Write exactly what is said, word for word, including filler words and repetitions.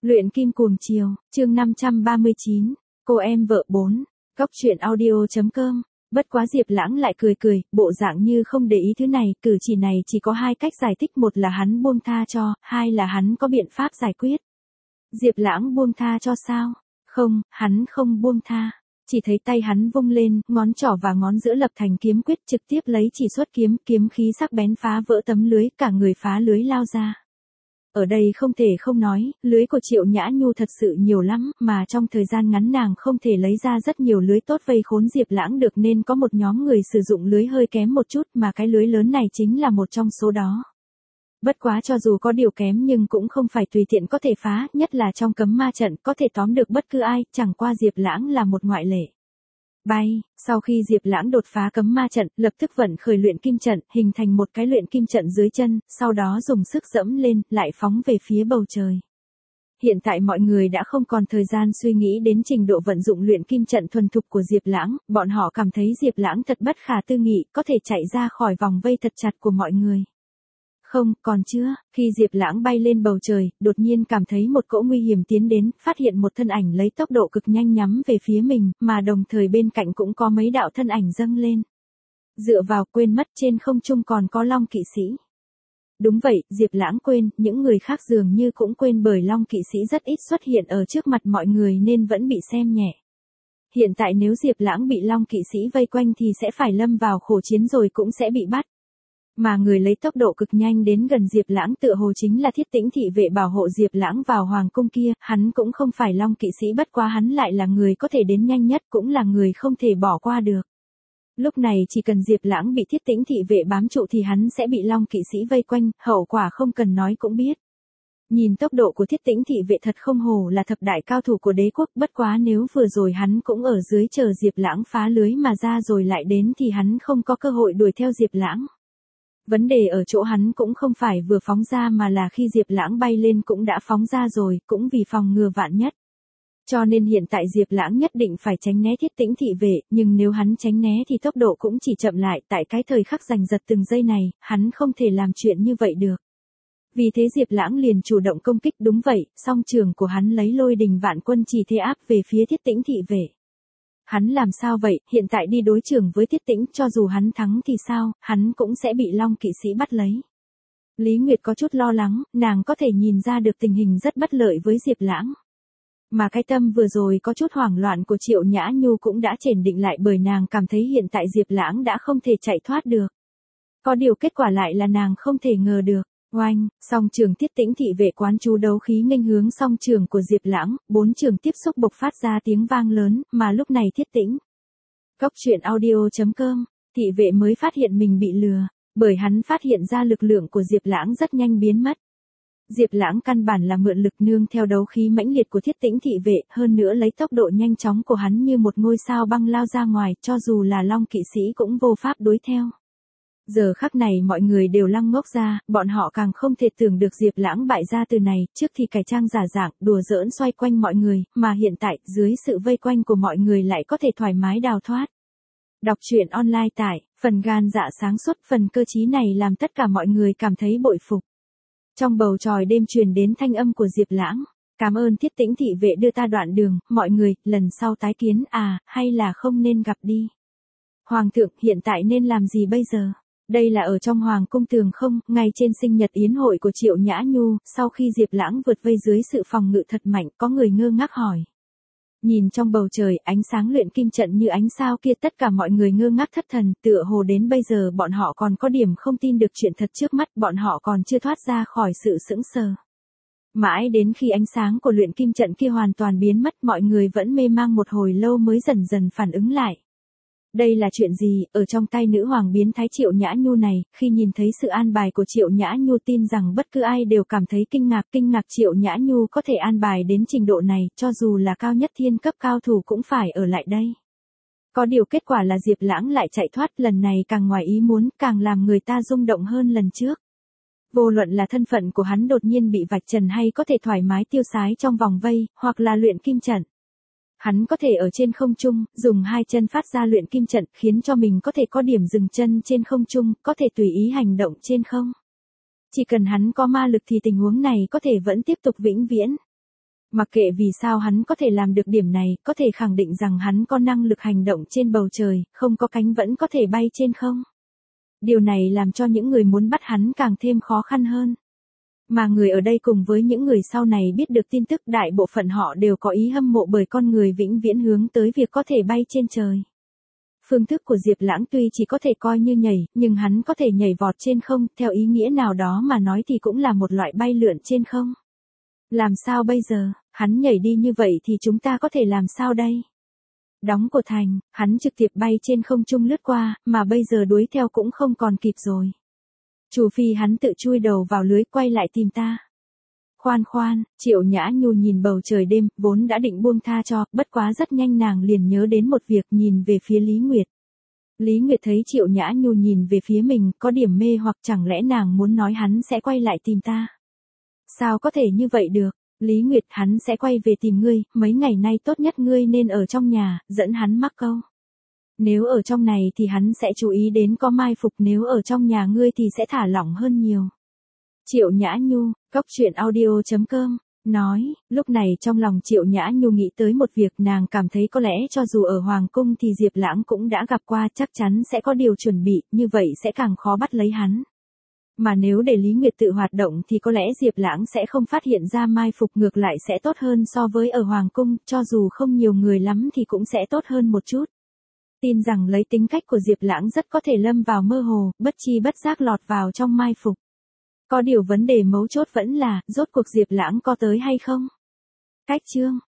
Luyện kim cuồng chiều, chương năm trăm ba mươi chín, cô em vợ bốn, Cóc truyện audio.com. Bất quá Diệp Lãng lại cười cười, bộ dạng như không để ý thứ này, cử chỉ này chỉ có hai cách giải thích, một là hắn buông tha cho, hai là hắn có biện pháp giải quyết. Diệp Lãng buông tha cho sao? Không, hắn không buông tha. Chỉ thấy tay hắn vung lên, ngón trỏ và ngón giữa lập thành kiếm quyết, trực tiếp lấy chỉ xuất kiếm, kiếm khí sắc bén phá vỡ tấm lưới, cả người phá lưới lao ra. Ở đây không thể không nói, lưới của Triệu Nhã Nhu thật sự nhiều lắm, mà trong thời gian ngắn nàng không thể lấy ra rất nhiều lưới tốt vây khốn Diệp Lãng được, nên có một nhóm người sử dụng lưới hơi kém một chút, mà cái lưới lớn này chính là một trong số đó. Bất quá cho dù có điều kém nhưng cũng không phải tùy tiện có thể phá, nhất là trong cấm ma trận có thể tóm được bất cứ ai, chẳng qua Diệp Lãng là một ngoại lệ. Bay, sau khi Diệp Lãng đột phá cấm ma trận, lập tức vận khởi luyện kim trận, hình thành một cái luyện kim trận dưới chân, sau đó dùng sức dẫm lên, lại phóng về phía bầu trời. Hiện tại mọi người đã không còn thời gian suy nghĩ đến trình độ vận dụng luyện kim trận thuần thục của Diệp Lãng, bọn họ cảm thấy Diệp Lãng thật bất khả tư nghị, có thể chạy ra khỏi vòng vây thật chặt của mọi người. Không, còn chưa, khi Diệp Lãng bay lên bầu trời, đột nhiên cảm thấy một cỗ nguy hiểm tiến đến, phát hiện một thân ảnh lấy tốc độ cực nhanh nhắm về phía mình, mà đồng thời bên cạnh cũng có mấy đạo thân ảnh dâng lên. Dựa vào, quên mất trên không trung còn có Long kỵ sĩ. Đúng vậy, Diệp Lãng quên, những người khác dường như cũng quên, bởi Long kỵ sĩ rất ít xuất hiện ở trước mặt mọi người nên vẫn bị xem nhẹ. Hiện tại nếu Diệp Lãng bị Long kỵ sĩ vây quanh thì sẽ phải lâm vào khổ chiến rồi cũng sẽ bị bắt. Mà người lấy tốc độ cực nhanh đến gần Diệp Lãng tựa hồ chính là Thiết Tĩnh thị vệ bảo hộ Diệp Lãng vào hoàng cung kia, hắn cũng không phải Long kỵ sĩ, bất quá hắn lại là người có thể đến nhanh nhất, cũng là người không thể bỏ qua được. Lúc này chỉ cần Diệp Lãng bị Thiết Tĩnh thị vệ bám trụ thì hắn sẽ bị Long kỵ sĩ vây quanh, hậu quả không cần nói cũng biết. Nhìn tốc độ của Thiết Tĩnh thị vệ thật không hổ là thập đại cao thủ của đế quốc, bất quá nếu vừa rồi hắn cũng ở dưới chờ Diệp Lãng phá lưới mà ra rồi lại đến thì hắn không có cơ hội đuổi theo Diệp Lãng. Vấn đề ở chỗ hắn cũng không phải vừa phóng ra mà là khi Diệp Lãng bay lên cũng đã phóng ra rồi, cũng vì phòng ngừa vạn nhất. Cho nên hiện tại Diệp Lãng nhất định phải tránh né Thiết Tĩnh thị vệ, nhưng nếu hắn tránh né thì tốc độ cũng chỉ chậm lại, tại cái thời khắc giành giật từng giây này, hắn không thể làm chuyện như vậy được. Vì thế Diệp Lãng liền chủ động công kích, đúng vậy, song trường của hắn lấy lôi đình vạn quân chỉ thế áp về phía Thiết Tĩnh thị vệ. Hắn làm sao vậy, hiện tại đi đối trường với Thiết Tĩnh, cho dù hắn thắng thì sao, hắn cũng sẽ bị Long kỵ sĩ bắt lấy. Lý Nguyệt có chút lo lắng, nàng có thể nhìn ra được tình hình rất bất lợi với Diệp Lãng. Mà cái tâm vừa rồi có chút hoảng loạn của Triệu Nhã Nhu cũng đã chỉnh định lại, bởi nàng cảm thấy hiện tại Diệp Lãng đã không thể chạy thoát được. Có điều kết quả lại là nàng không thể ngờ được. Oanh, song trường Thiết Tĩnh thị vệ quán chú đấu khí nghênh hướng song trường của Diệp Lãng, bốn trường tiếp xúc bộc phát ra tiếng vang lớn, mà lúc này Thiết Tĩnh. Cóc truyện audio.com, thị vệ mới phát hiện mình bị lừa, bởi hắn phát hiện ra lực lượng của Diệp Lãng rất nhanh biến mất. Diệp Lãng căn bản là mượn lực nương theo đấu khí mãnh liệt của Thiết Tĩnh thị vệ, hơn nữa lấy tốc độ nhanh chóng của hắn như một ngôi sao băng lao ra ngoài, cho dù là Long kỵ sĩ cũng vô pháp đối theo. Giờ khắc này mọi người đều lăng ngốc ra, bọn họ càng không thể tưởng được Diệp Lãng bại gia từ này, trước thì cải trang giả dạng, đùa giỡn xoay quanh mọi người, mà hiện tại, dưới sự vây quanh của mọi người lại có thể thoải mái đào thoát. Đọc truyện online tại, phần gan dạ sáng suốt, phần cơ trí này làm tất cả mọi người cảm thấy bội phục. Trong bầu trời đêm truyền đến thanh âm của Diệp Lãng, cảm ơn Thiết Tĩnh thị vệ đưa ta đoạn đường, mọi người, lần sau tái kiến à, hay là không nên gặp đi. Hoàng thượng, hiện tại nên làm gì bây giờ? Đây là ở trong hoàng cung tường không, ngay trên sinh nhật yến hội của Triệu Nhã Nhu, sau khi Diệp Lãng vượt vây dưới sự phòng ngự thật mạnh, có người ngơ ngác hỏi. Nhìn trong bầu trời, ánh sáng luyện kim trận như ánh sao kia, tất cả mọi người ngơ ngác thất thần, tựa hồ đến bây giờ bọn họ còn có điểm không tin được chuyện thật trước mắt, bọn họ còn chưa thoát ra khỏi sự sững sờ. Mãi đến khi ánh sáng của luyện kim trận kia hoàn toàn biến mất, mọi người vẫn mê mang một hồi lâu mới dần dần phản ứng lại. Đây là chuyện gì, ở trong tay nữ hoàng biến thái Triệu Nhã Nhu này, khi nhìn thấy sự an bài của Triệu Nhã Nhu tin rằng bất cứ ai đều cảm thấy kinh ngạc, kinh ngạc Triệu Nhã Nhu có thể an bài đến trình độ này, cho dù là cao nhất thiên cấp cao thủ cũng phải ở lại đây. Có điều kết quả là Diệp Lãng lại chạy thoát, lần này càng ngoài ý muốn, càng làm người ta rung động hơn lần trước. Vô luận là thân phận của hắn đột nhiên bị vạch trần hay có thể thoải mái tiêu sái trong vòng vây, hoặc là luyện kim trận. Hắn có thể ở trên không trung, dùng hai chân phát ra luyện kim trận, khiến cho mình có thể có điểm dừng chân trên không trung, có thể tùy ý hành động trên không. Chỉ cần hắn có ma lực thì tình huống này có thể vẫn tiếp tục vĩnh viễn. Mặc kệ vì sao hắn có thể làm được điểm này, có thể khẳng định rằng hắn có năng lực hành động trên bầu trời, không có cánh vẫn có thể bay trên không. Điều này làm cho những người muốn bắt hắn càng thêm khó khăn hơn. Mà người ở đây cùng với những người sau này biết được tin tức, đại bộ phận họ đều có ý hâm mộ bởi con người vĩnh viễn hướng tới việc có thể bay trên trời. Phương thức của Diệp Lãng tuy chỉ có thể coi như nhảy, nhưng hắn có thể nhảy vọt trên không, theo ý nghĩa nào đó mà nói thì cũng là một loại bay lượn trên không. Làm sao bây giờ, hắn nhảy đi như vậy thì chúng ta có thể làm sao đây? Đóng cột thành, hắn trực tiếp bay trên không trung lướt qua, mà bây giờ đuổi theo cũng không còn kịp rồi. Trừ phi hắn tự chui đầu vào lưới quay lại tìm ta. Khoan khoan, Triệu Nhã Nhu nhìn bầu trời đêm, vốn đã định buông tha cho, bất quá rất nhanh nàng liền nhớ đến một việc, nhìn về phía Lý Nguyệt. Lý Nguyệt thấy Triệu Nhã Nhu nhìn về phía mình, có điểm mê hoặc chẳng lẽ nàng muốn nói hắn sẽ quay lại tìm ta. Sao có thể như vậy được? Lý Nguyệt, hắn sẽ quay về tìm ngươi, mấy ngày nay tốt nhất ngươi nên ở trong nhà, dẫn hắn mắc câu. Nếu ở trong này thì hắn sẽ chú ý đến có mai phục, nếu ở trong nhà ngươi thì sẽ thả lỏng hơn nhiều. Triệu Nhã Nhu, Cốc Truyện Audio chấm com, nói, lúc này trong lòng Triệu Nhã Nhu nghĩ tới một việc, nàng cảm thấy có lẽ cho dù ở Hoàng Cung thì Diệp Lãng cũng đã gặp qua, chắc chắn sẽ có điều chuẩn bị, như vậy sẽ càng khó bắt lấy hắn. Mà nếu để Lý Nguyệt tự hoạt động thì có lẽ Diệp Lãng sẽ không phát hiện ra mai phục, ngược lại sẽ tốt hơn so với ở Hoàng Cung, cho dù không nhiều người lắm thì cũng sẽ tốt hơn một chút. Tin rằng lấy tính cách của Diệp Lãng rất có thể lâm vào mơ hồ, bất chi bất giác lọt vào trong mai phục. Có điều vấn đề mấu chốt vẫn là, rốt cuộc Diệp Lãng có tới hay không? Cách chương